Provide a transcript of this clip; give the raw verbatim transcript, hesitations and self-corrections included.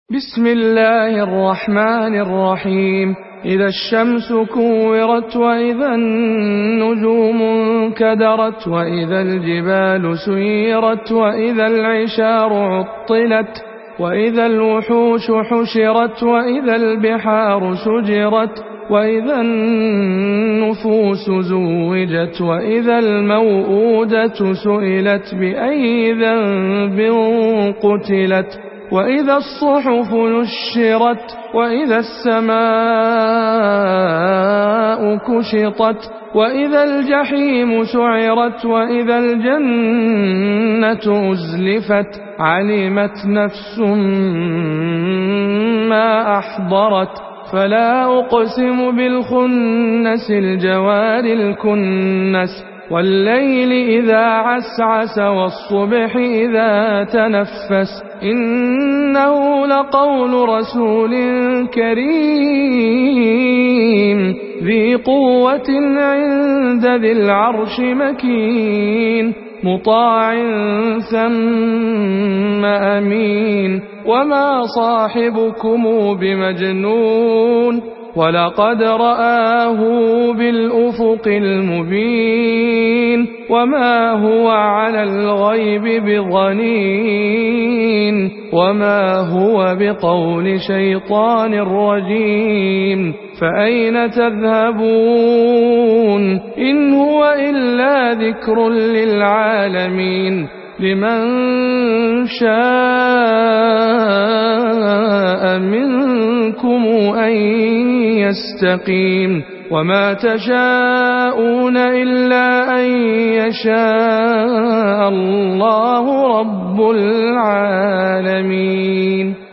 بسم الله الرحمن الرحيم. إذا الشمس كورت وإذا النجوم انكدرت وإذا الجبال سيرت وإذا العشار عطلت وإذا الوحوش حشرت وإذا البحار سجرت وإذا النفوس زوجت وإذا الموءودة سئلت بأي ذنب قتلت وإذا الصحف نشرت وإذا السماء كشطت وإذا الجحيم سعرت وإذا الجنة أزلفت علمت نفس ما أحضرت فلا أقسم بالخنس الجوار الكنس والليل إذا عسعس والصبح إذا تنفس إنه لقول رسول كريم ذي قوة عند ذي العرش مكين مطاع ثم أمين وما صاحبكم بمجنون ولقد رآه بالأفق المبين وما هو على الغيب بضنين وما هو بقول شيطان رجيم فأين تذهبون إن هو إلا ذكر للعالمين لمن شاء منكم أن يستقيم وما تشاءون إلا أن يشاء الله رب العالمين.